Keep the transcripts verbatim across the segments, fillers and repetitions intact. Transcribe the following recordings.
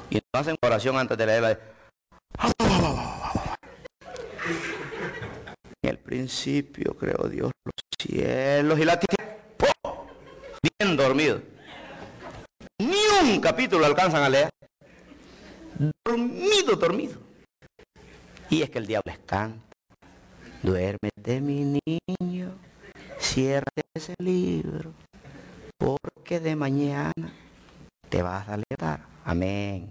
Y no hacen oración antes de leerla. En el principio creó Dios los cielos y la tierra. ¡Oh! Bien dormido. Ni un capítulo alcanzan a leer. Dormido, dormido. Y es que el diablo les canta. Duérmete, mi niño, cierra ese libro, porque de mañana te vas a levantar. Amén.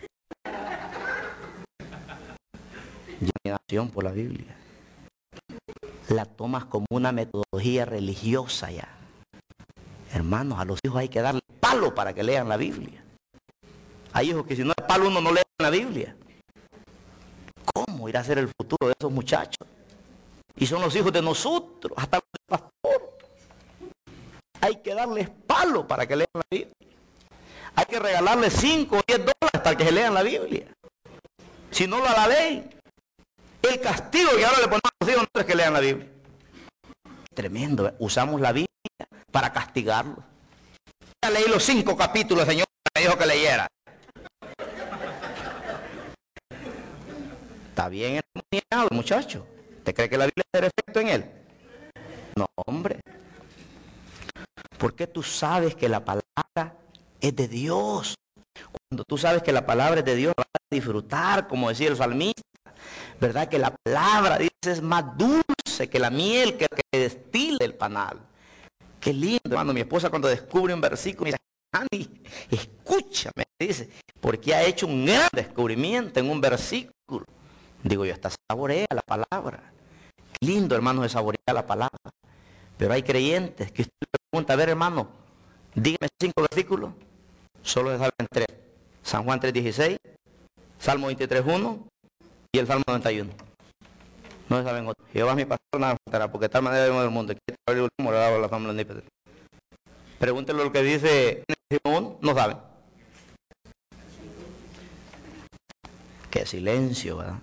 Llenación por la Biblia. La tomas como una metodología religiosa ya. Hermanos, a los hijos hay que darle palo para que lean la Biblia. Hay hijos que si no hay palo uno no lee la Biblia. ¿Cómo irá a ser el futuro de esos muchachos? Y son los hijos de nosotros, hasta el pastor. Hay que darles palo para que lean la Biblia. Hay que regalarles cinco o diez dólares para que se lean la Biblia. Si no la leen, el castigo que ahora le ponemos a los hijos no es que lean la Biblia. Tremendo, ¿eh? Usamos la Biblia para castigarlos. Ya leí los cinco capítulos, Señor, me dijo que leyera. Está bien endemoniado el muchacho. ¿Te cree que la Biblia tiene efecto en él? No, hombre. Porque tú sabes que la palabra es de Dios. Cuando tú sabes que la palabra es de Dios, vas a disfrutar, como decía el salmista. ¿Verdad? Que la palabra, dice, es más dulce que la miel que, que destila el panal. Qué lindo, hermano. Mi esposa cuando descubre un versículo, me dice, Ani, escúchame, dice, porque ha hecho un gran descubrimiento en un versículo. Digo yo, está saborea la palabra. Qué lindo, hermano, de saborear la palabra. Pero hay creyentes que usted le pregunta, a ver, hermano, dígame cinco versículos. Solo se saben tres. San Juan tres dieciséis, Salmo veintitrés uno y el Salmo noventa y uno. No se saben otros. Jehová es mi pastor, nada faltará, porque de tal manera vemos el mundo. Pregúntele lo que dice Simón, no saben. Qué silencio, ¿verdad?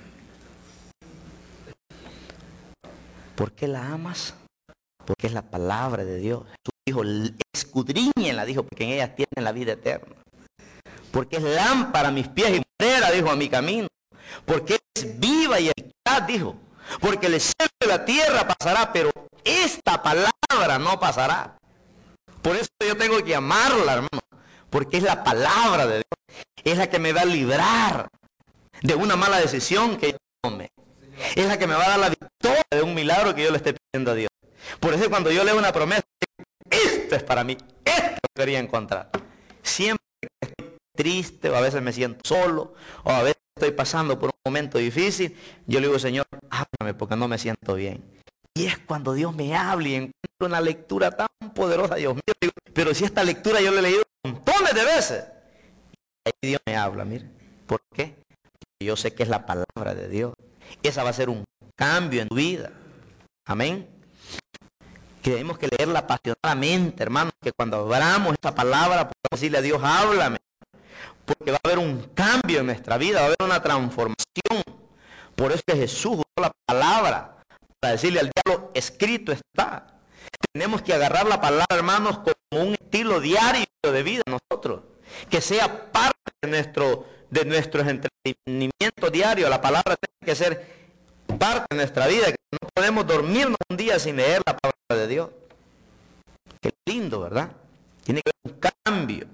¿Por qué la amas? Porque es la palabra de Dios. Jesús dijo, escudriñenla, dijo, porque en ellas tienen la vida eterna. Porque es lámpara a mis pies y lumbrera, dijo, a mi camino. Porque es viva y eficaz, dijo. Porque el cielo y la tierra pasará, pero esta palabra no pasará. Por eso yo tengo que amarla, hermano. Porque es la palabra de Dios. Es la que me va a librar de una mala decisión que yo tome. Es la que me va a dar la victoria de un milagro que yo le esté pidiendo a Dios. Por eso cuando yo leo una promesa, esto es para mí, esto quería encontrar. Siempre que estoy triste, o a veces me siento solo, o a veces estoy pasando por un momento difícil, yo le digo, Señor, háblame porque no me siento bien. Y es cuando Dios me habla y encuentro una lectura tan poderosa, Dios mío, digo, pero si esta lectura yo la he leído montones de veces, y ahí Dios me habla, mire, ¿por qué? Porque yo sé que es la palabra de Dios. Esa va a ser un cambio en tu vida. Amén. Que tenemos que leerla apasionadamente, hermanos, que cuando abramos esta palabra podamos decirle a Dios, háblame, porque va a haber un cambio en nuestra vida, va a haber una transformación. Por eso que Jesús usó la palabra para decirle al diablo, escrito está. Tenemos que agarrar la palabra, hermanos, como un estilo diario de vida nosotros, que sea parte de nuestro, de nuestros entretenimientos diarios. La palabra tiene que ser parte de nuestra vida, que no podemos dormirnos un día sin leer la palabra de Dios. Qué lindo, ¿verdad? Tiene que haber un cambio.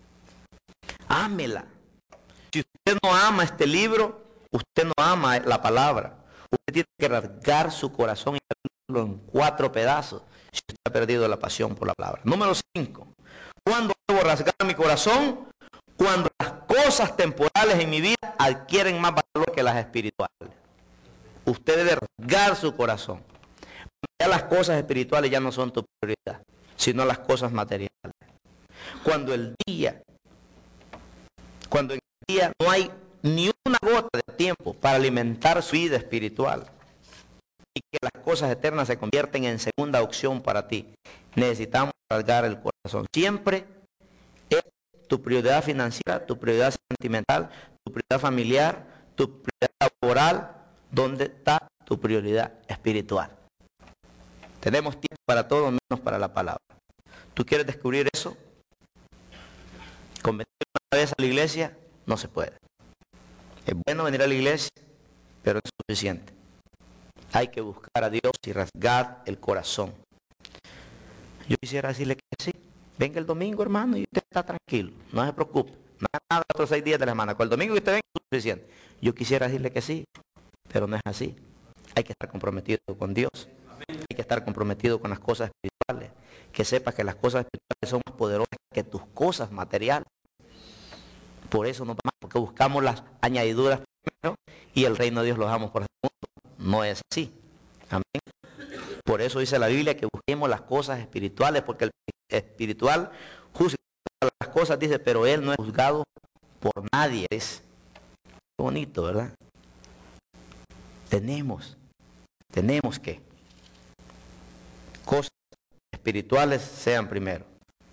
Ámela. Si usted no ama este libro, usted no ama la palabra. Usted tiene que rasgar su corazón y abrirlo en cuatro pedazos si usted ha perdido la pasión por la palabra. Número cinco. ¿Cuándo debo rasgar mi corazón? Cuando las cosas temporales en mi vida adquieren más valor que las espirituales. Usted debe rasgar su corazón. Ya las cosas espirituales ya no son tu prioridad, sino las cosas materiales. Cuando el día, cuando en el día no hay ni una gota de tiempo para alimentar su vida espiritual y que las cosas eternas se convierten en segunda opción para ti, necesitamos rasgar el corazón. Siempre es tu prioridad financiera, tu prioridad sentimental, tu prioridad familiar, tu prioridad laboral. ¿Dónde está tu prioridad espiritual? Tenemos tiempo para todo menos para la palabra. ¿Tú quieres descubrir eso? Convenir una vez a la iglesia no se puede. Es bueno venir a la iglesia, pero no es suficiente. Hay que buscar a Dios y rasgar el corazón. Yo quisiera decirle que sí. Venga el domingo, hermano, y usted está tranquilo. No se preocupe. No haga nada otros seis días de la semana. Con el domingo que usted venga es suficiente. Yo quisiera decirle que sí, pero no es así. Hay que estar comprometido con Dios. Hay que estar comprometido con las cosas espirituales. Que sepas que las cosas espirituales son más poderosas que tus cosas materiales. Por eso no vamos, porque buscamos las añadiduras primero y el reino de Dios lo dejamos por segundo. No es así. Amén. Por eso dice la Biblia que busquemos las cosas espirituales, porque el espiritual juzga las cosas, dice, pero él no es juzgado por nadie. Es bonito, ¿verdad? Tenemos, tenemos que cosas espirituales sean primero.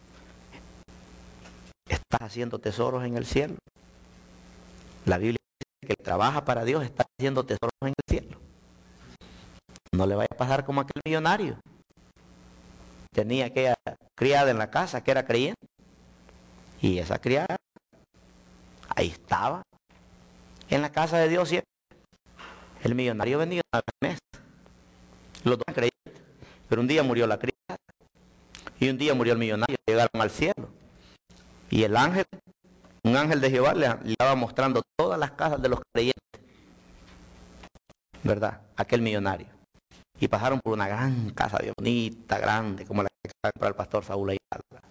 ¿Estás haciendo tesoros en el cielo? La Biblia dice que el que trabaja para Dios está haciendo tesoros en el cielo. No le vaya a pasar como aquel millonario. Tenía aquella criada en la casa que era creyente. Y esa criada, ahí estaba, en la casa de Dios siempre. El millonario venía una vez al mes. Los dos creyentes. Pero un día murió la criada. Y un día murió el millonario. Llegaron al cielo. Y el ángel, un ángel de Jehová, le, le estaba mostrando todas las casas de los creyentes. ¿Verdad? Aquel millonario. Y pasaron por una gran casa bien bonita, grande, como la que para el pastor Saúl Ayala.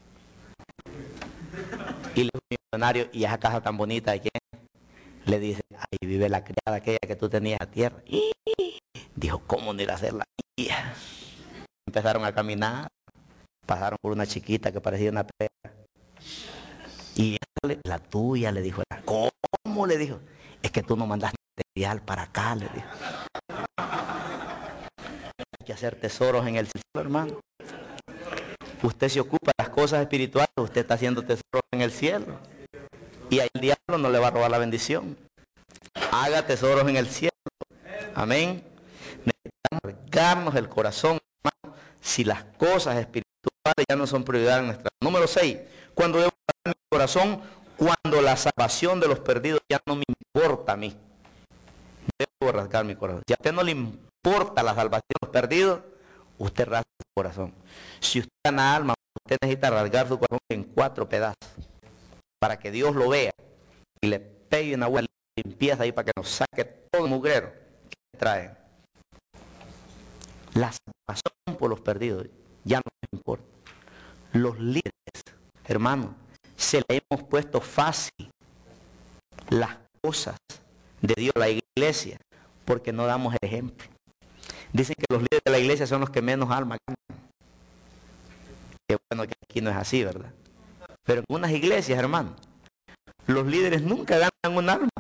Y el millonario, y esa casa tan bonita de quién, le dice, ahí vive la criada aquella que tú tenías a tierra. Y dijo, ¿cómo no ir a hacer la mía? Empezaron a caminar, pasaron por una chiquita que parecía una pera. Y la tuya, le dijo, ¿cómo? Le dijo, es que tú no mandaste material para acá, le dijo. Hay que hacer tesoros en el cielo, hermano. Usted se ocupa de las cosas espirituales, usted está haciendo tesoros en el cielo. Y ahí el diablo no le va a robar la bendición. Haga tesoros en el cielo. Amén. Necesitamos cargarnos el corazón, hermano, si las cosas espirituales ya no son prioridad en nuestra. Número seis. Cuando debo rasgar mi corazón, cuando la salvación de los perdidos ya no me importa a mí. Debo rasgar mi corazón. Si a usted no le importa la salvación de los perdidos, usted rasga su corazón. Si usted gana alma, usted necesita rasgar su corazón en cuatro pedazos para que Dios lo vea y le pegue una buena limpieza ahí para que nos saque todo el mugrero que trae. La salvación por los perdidos ya no nos importa. Los líderes, hermano, se le hemos puesto fácil las cosas de Dios a la iglesia porque no damos el ejemplo. Dicen que los líderes de la iglesia son los que menos alma ganan. Qué bueno que aquí no es así, ¿verdad? Pero en unas iglesias, hermano, los líderes nunca ganan un alma.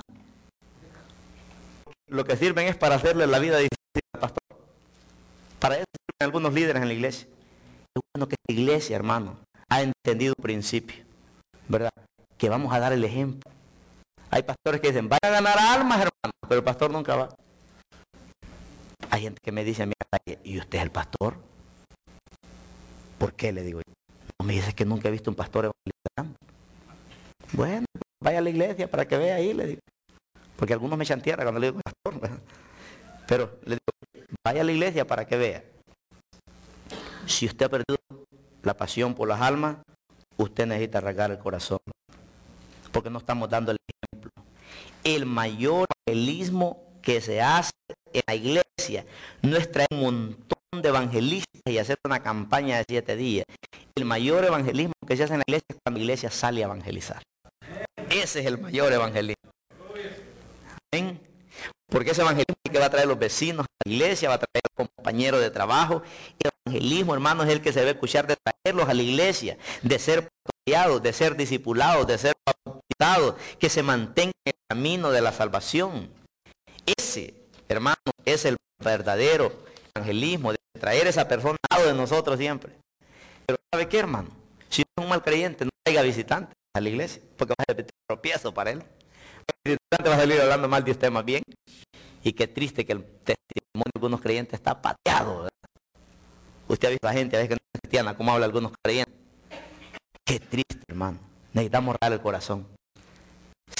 Lo que sirven es para hacerle la vida difícil al pastor. Para eso sirven algunos líderes en la iglesia. Es bueno que esta iglesia, hermano, ha entendido un principio, ¿verdad? Que vamos a dar el ejemplo. Hay pastores que dicen, vaya a ganar almas, hermano, pero el pastor nunca va. Hay gente que me dice a mí, ¿y usted es el pastor? ¿Por qué? Le digo yo. No me dice que nunca he visto un pastor evangelizando. Bueno, vaya a la iglesia para que vea ahí, le digo. Porque algunos me echan tierra cuando le digo pastor, ¿verdad? Pero le digo, vaya a la iglesia para que vea. Si usted ha perdido la pasión por las almas, usted necesita rasgar el corazón. Porque no estamos dando el ejemplo. El mayor evangelismo que se hace en la iglesia no es traer un montón de evangelistas y hacer una campaña de siete días. El mayor evangelismo que se hace en la iglesia es cuando la iglesia sale a evangelizar. Ese es el mayor evangelismo. ¿Amén? Porque ese evangelismo es el que va a traer los vecinos a la iglesia, va a traer a los compañeros de trabajo. El evangelismo, hermano, es el que se debe escuchar de traerlos a la iglesia, de ser pastoreados, de ser discipulados, de ser bautizados, que se mantengan en el camino de la salvación. Ese, hermano, es el verdadero evangelismo, de traer a esa persona al lado de nosotros siempre. Pero ¿sabe qué, hermano? Si es un mal creyente, no traiga visitantes a la iglesia, porque va a ser tropiezo para él. El visitante va a salir hablando mal de usted más bien. Y qué triste que el testimonio de algunos creyentes está pateado, ¿verdad? Usted ha visto a la gente, a veces que no es cristiana, cómo habla algunos creyentes. Qué triste, hermano. Necesitamos rasgar el corazón. Si su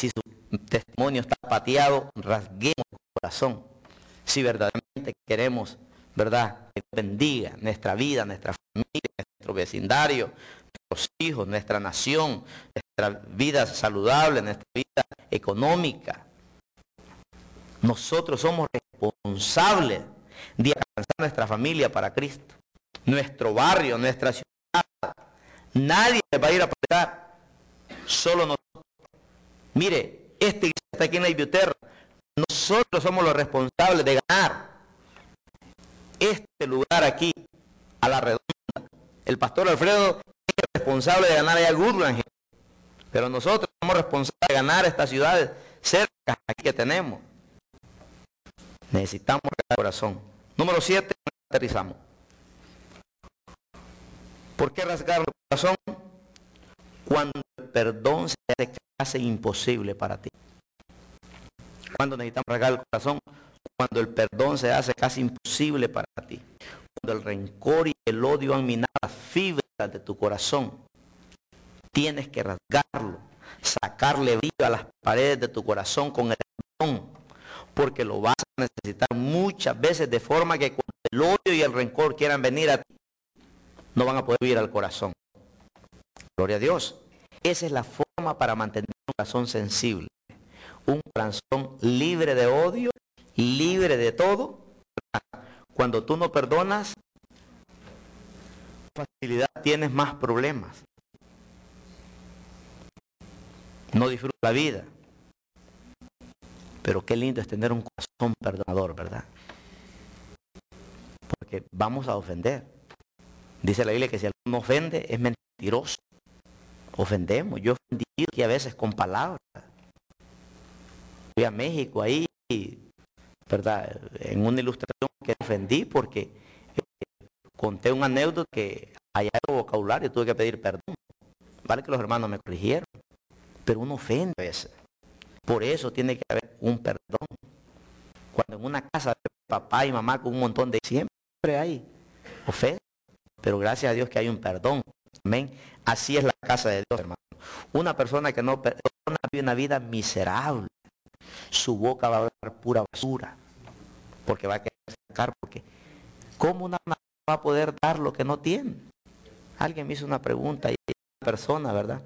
testimonio está pateado, rasguemos el corazón. Si verdaderamente queremos, ¿verdad?, que bendiga nuestra vida, nuestra familia, nuestro vecindario, nuestros hijos, nuestra nación, nuestra vida saludable, nuestra vida económica. Nosotros somos responsables de alcanzar nuestra familia para Cristo, nuestro barrio, nuestra ciudad. Nadie va a ir a predicar, solo nosotros. Mire, esta iglesia está aquí en la Ibioterra. Nosotros somos los responsables de ganar este lugar aquí, a la redonda. El pastor Alfredo es responsable de ganar allá a Goodland, pero nosotros somos responsables de ganar estas ciudades cerca aquí que tenemos. Necesitamos el corazón. Número siete, aterrizamos. ¿Por qué rasgar el corazón? Cuando el perdón se hace casi imposible para ti. Cuando necesitamos rasgar el corazón, cuando el perdón se hace casi imposible para ti. Cuando el rencor y el odio han minado las fibras de tu corazón. Tienes que rasgarlo, sacarle brillo a las paredes de tu corazón con el perdón, porque lo vas a necesitar muchas veces, de forma que cuando el odio y el rencor quieran venir a ti, no van a poder ir al corazón. Gloria a Dios. Esa es la forma para mantener un corazón sensible. Un corazón libre de odio, libre de todo. Cuando tú no perdonas, con facilidad tienes más problemas. No disfrutas la vida. Pero qué lindo es tener un corazón perdonador, ¿verdad? Porque vamos a ofender. Dice la Biblia que si alguno ofende es mentiroso. Ofendemos. Yo he ofendido aquí a veces con palabras. Fui a México ahí, ¿verdad?, en una ilustración que ofendí porque eh, conté una anécdota que allá en el vocabulario tuve que pedir perdón. Vale que los hermanos me corrigieron, pero uno ofende a veces. Por eso tiene que haber un perdón. Cuando en una casa de papá y mamá con un montón de... siempre hay ofensa, pero gracias a Dios que hay un perdón. Amén. Así es la casa de Dios, hermano. Una persona que no perdona vive una vida miserable. Su boca va a hablar pura basura, porque va a querer sacar, porque ¿cómo una va a poder dar lo que no tiene? Alguien me hizo una pregunta y una persona, ¿verdad?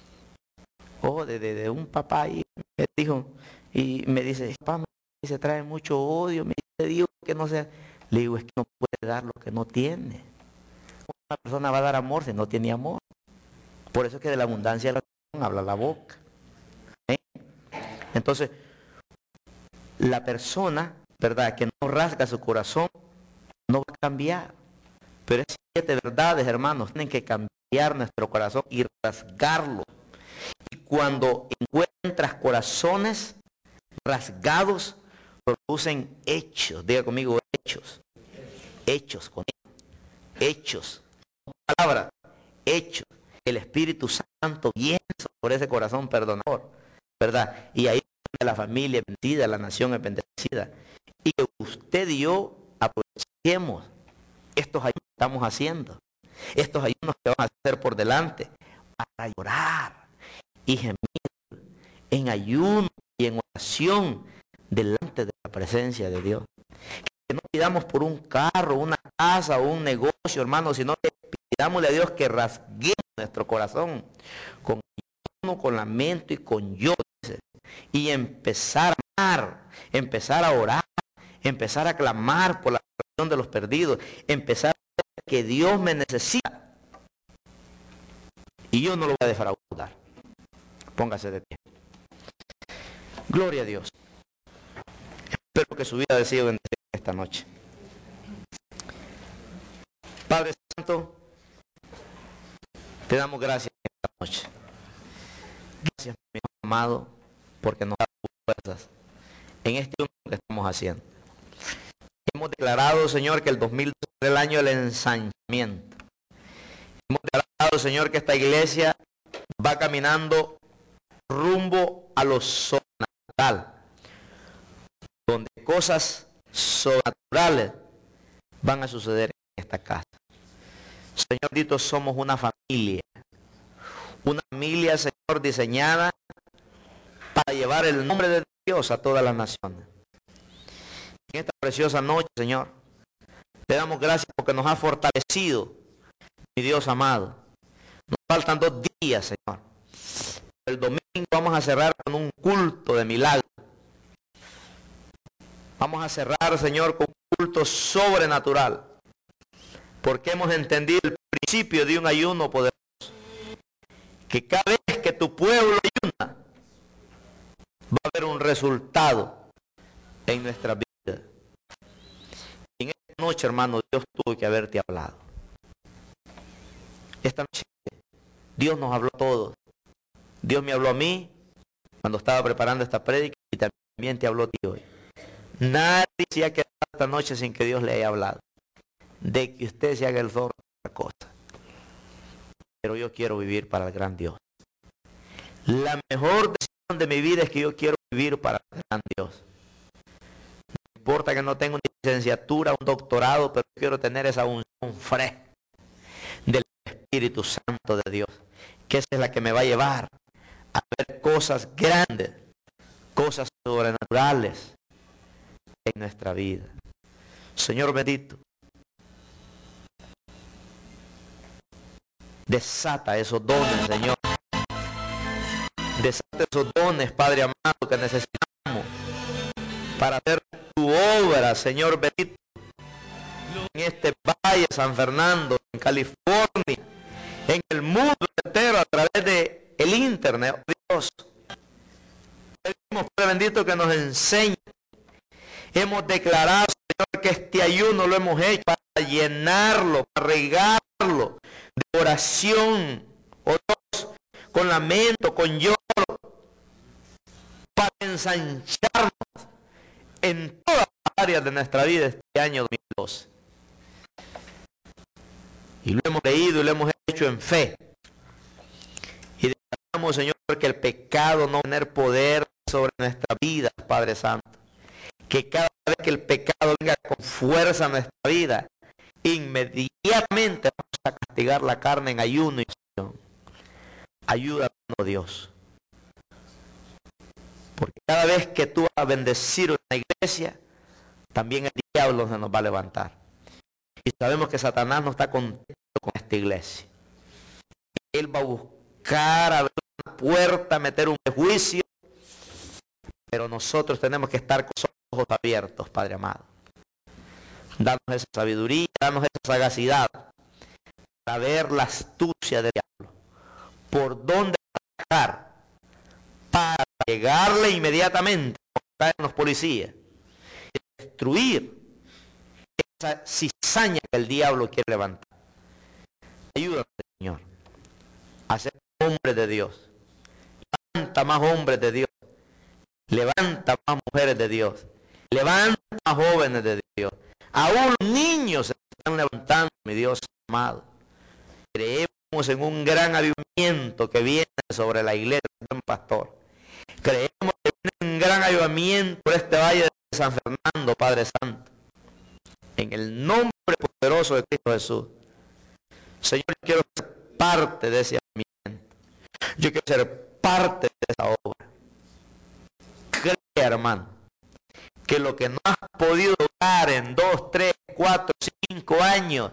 Oh, de, de, de un papá y me dijo, y me dice, papá, se trae mucho odio, me digo que no sea. Le digo, es que no puede dar lo que no tiene. Una persona va a dar amor si no tiene amor. Por eso es que de la abundancia de la corazón habla la boca. ¿Eh? Entonces, la persona, ¿verdad?, que no rasga su corazón, no va a cambiar. Pero esas siete verdades, hermanos, tienen que cambiar nuestro corazón y rasgarlo. Y cuando encuentras corazones rasgados, producen hechos. Diga conmigo, hechos. Hechos, conmigo. Hechos. Palabra, hechos. El Espíritu Santo viene sobre ese corazón perdonador, ¿verdad? Y ahí la familia es bendecida, la nación es bendecida. Y que usted y yo aprovechemos estos ayunos que estamos haciendo, estos ayunos que vamos a hacer por delante, para llorar y gemir en ayuno y en oración delante de la presencia de Dios. Que no pidamos por un carro, una casa o un negocio, hermano, sino que pidámosle a Dios que rasguemos nuestro corazón con ayuno, con lamento y con lloro, y empezar a amar, empezar a orar, empezar a clamar por la salvación de los perdidos, empezar a ver que Dios me necesita y yo no lo voy a defraudar. Póngase de pie. Gloria a Dios. Espero que su vida haya sido bendecida esta noche. Padre Santo, te damos gracias esta noche. Gracias, mi amado, porque nos da fuerzas en este año que estamos haciendo. Hemos declarado, Señor, que el dos mil doce es el año del ensanchamiento. Hemos declarado, Señor, que esta iglesia va caminando rumbo a lo sobrenatural, donde cosas sobrenaturales van a suceder en esta casa. Señor, dito, somos una familia, una familia, Señor, diseñada para para llevar el nombre de Dios a todas las naciones. En esta preciosa noche, Señor, te damos gracias porque nos ha fortalecido, mi Dios amado. Nos faltan dos días, Señor. El domingo vamos a cerrar con un culto de milagro. Vamos a cerrar, Señor, con un culto sobrenatural. Porque hemos entendido el principio de un ayuno poderoso. Que cada vez que tu pueblo ayuna, va a haber un resultado en nuestra vida. Y en esta noche, hermano, Dios tuvo que haberte hablado. Esta noche Dios nos habló a todos. Dios me habló a mí cuando estaba preparando esta prédica y también te habló a ti hoy. Nadie se ha quedado esta noche sin que Dios le haya hablado. De que usted se haga el zorro de otra cosa. Pero yo quiero vivir para el gran Dios. La mejor decisión de mi vida es que yo quiero vivir para el gran Dios. No importa que no tenga una licenciatura, un doctorado, pero quiero tener esa unción fresca del Espíritu Santo de Dios. Que esa es la que me va a llevar a ver cosas grandes, cosas sobrenaturales en nuestra vida. Señor bendito, desata esos dones, Señor. Desata esos dones, Padre amado, que necesitamos para hacer tu obra, Señor bendito, en este valle San Fernando, en California, en el mundo entero, a través de el internet. Dios, pedimos, Padre bendito, que nos enseñe. Hemos declarado, Señor, que este ayuno lo hemos hecho para llenarlo, para regarlo de oración, oh Dios, con lamento, con lloro, para ensancharnos en todas las áreas de nuestra vida este año dos mil doce. Y lo hemos leído y lo hemos hecho en fe. Y declaramos, Señor, que el pecado no va a tener poder sobre nuestra vida, Padre Santo. Que cada vez que el pecado venga con fuerza a nuestra vida, inmediatamente vamos a castigar la carne en ayuno y oración. Ayúdanos, Dios. Porque cada vez que tú vas a bendecir una iglesia, también el diablo se nos va a levantar. Y sabemos que Satanás no está contento con esta iglesia. Él va a buscar abrir una puerta, meter un juicio, pero nosotros tenemos que estar con los ojos abiertos, Padre amado. Danos esa sabiduría, danos esa sagacidad para ver la astucia del diablo, por dónde atacar, para llegarle inmediatamente, como están los policías, y destruir esa cizaña que el diablo quiere levantar. Ayúdame, Señor, a ser hombre de Dios. Levanta más hombres de Dios. Levanta más mujeres de Dios. Levanta más jóvenes de Dios. Aún los niños se están levantando, mi Dios amado. Creemos en un gran avivamiento que viene sobre la iglesia del buen pastor. Creemos que viene un gran avivamiento por este valle de San Fernando, Padre Santo. En el nombre poderoso de Cristo Jesús. Señor, yo quiero ser parte de ese avivamiento. Yo quiero ser parte de esa obra. Cree, hermano, que lo que no has podido lograr en dos, tres, cuatro, cinco años,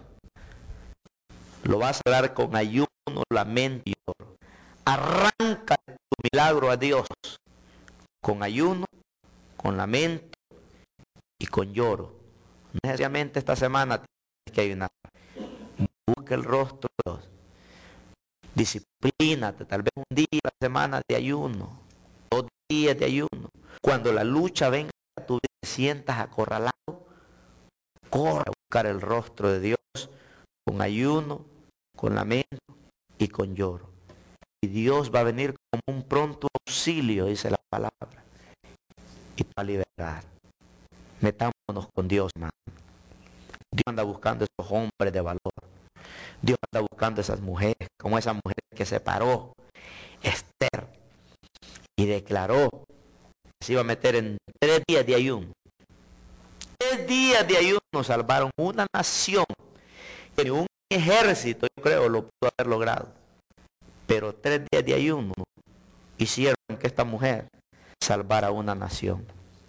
lo vas a lograr con ayuno, lamento y lloro. Arranca tu milagro a Dios con ayuno, con lamento y con lloro. No necesariamente esta semana tienes que ayunar. Busca el rostro de Dios. Disciplínate, tal vez un día a la semana de ayuno, dos días de ayuno. Cuando la lucha venga a tu vida, te sientas acorralado, corre a buscar el rostro de Dios con ayuno, con lamento y con lloro. Y Dios va a venir como un pronto auxilio, dice la palabra, y va a liberar. Metámonos con Dios, hermano. Dios anda buscando esos hombres de valor. Dios anda buscando esas mujeres, como esa mujer que se paró, Esther, y declaró que se iba a meter en tres días de ayuno. Tres días de ayuno salvaron una nación, que un ejército, yo creo, lo pudo haber logrado. Pero tres días de ayuno hicieron que esta mujer salvar a una nación.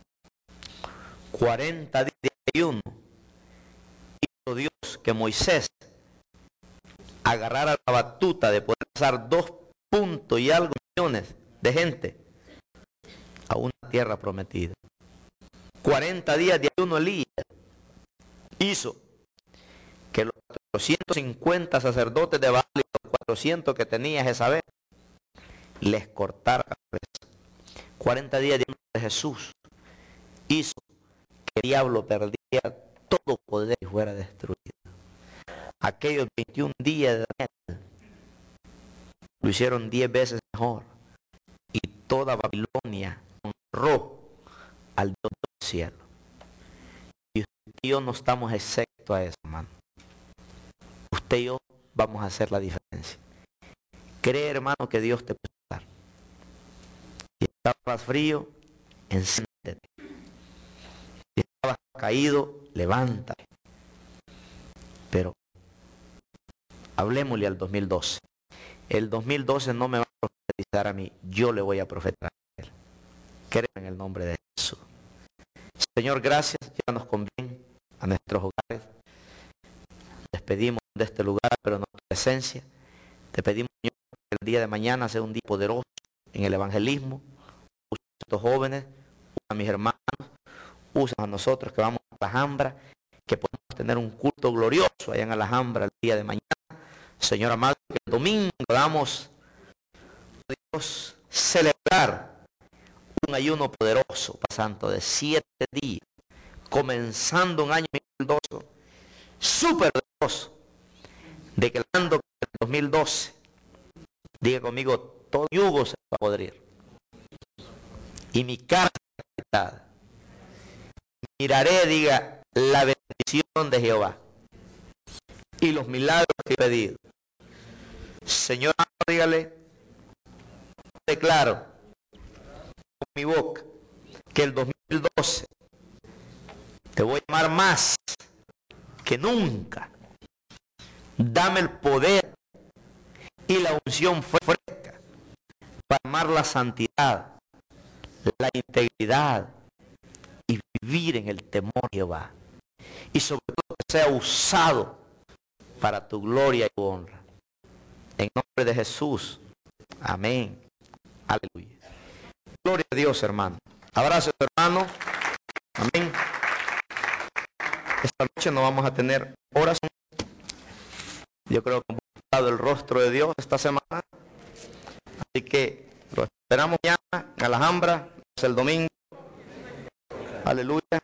cuarenta días de ayuno hizo Dios que Moisés agarrara la batuta de poder pasar dos puntos y algo millones de gente a una tierra prometida. cuarenta días de ayuno Elías hizo que los cuatrocientos cincuenta sacerdotes de Baal y los cuatrocientos que tenía Jezabel les cortara la cabeza. cuarenta días de ayuno de Jesús hizo que el diablo perdiera todo poder y fuera destruido. Aquellos veintiún días de Daniel lo hicieron diez veces mejor, y toda Babilonia honró al Dios del cielo. Y usted y yo no estamos exceptos a eso, hermano. Usted y yo vamos a hacer la diferencia. Cree, hermano, que Dios te puede ayudar. Si estabas frío, enciéndete. Si estabas caído, levántate. Pero hablemosle al dos mil doce. El dos mil doce no me va a profetizar a mí, yo le voy a profetizar a él. Creo en el nombre de Jesús. Señor, gracias, llévanos con bien a nuestros hogares. Despedimos de este lugar, pero no tu presencia. Te pedimos, Señor, que el día de mañana sea un día poderoso en el evangelismo. Usa a estos jóvenes, usa a mis hermanos, usa a nosotros que vamos a Alhambra, que podamos tener un culto glorioso allá en Alhambra el día de mañana. Señor amado, que el domingo podamos, Dios, celebrar un ayuno poderoso, pasando de siete días, comenzando un año dos mil doce, súper poderoso, declarando que el dos mil doce, diga conmigo, todo yugo se va a podrir, y mi carne será quitada. Miraré, diga, la bendición de Jehová, y los milagros que he pedido. Señor, dígale, declaro con mi boca que el dos mil doce te voy a amar más que nunca. Dame el poder y la unción fresca para amar la santidad, la integridad y vivir en el temor de Jehová. Y sobre todo que sea usado para tu gloria y tu honra. En nombre de Jesús. Amén. Aleluya. Gloria a Dios, hermano. Abrazo, hermano. Amén. Esta noche no vamos a tener oración. Yo creo que hemos buscado el rostro de Dios esta semana. Así que lo esperamos ya en Alhambra, el domingo. Aleluya.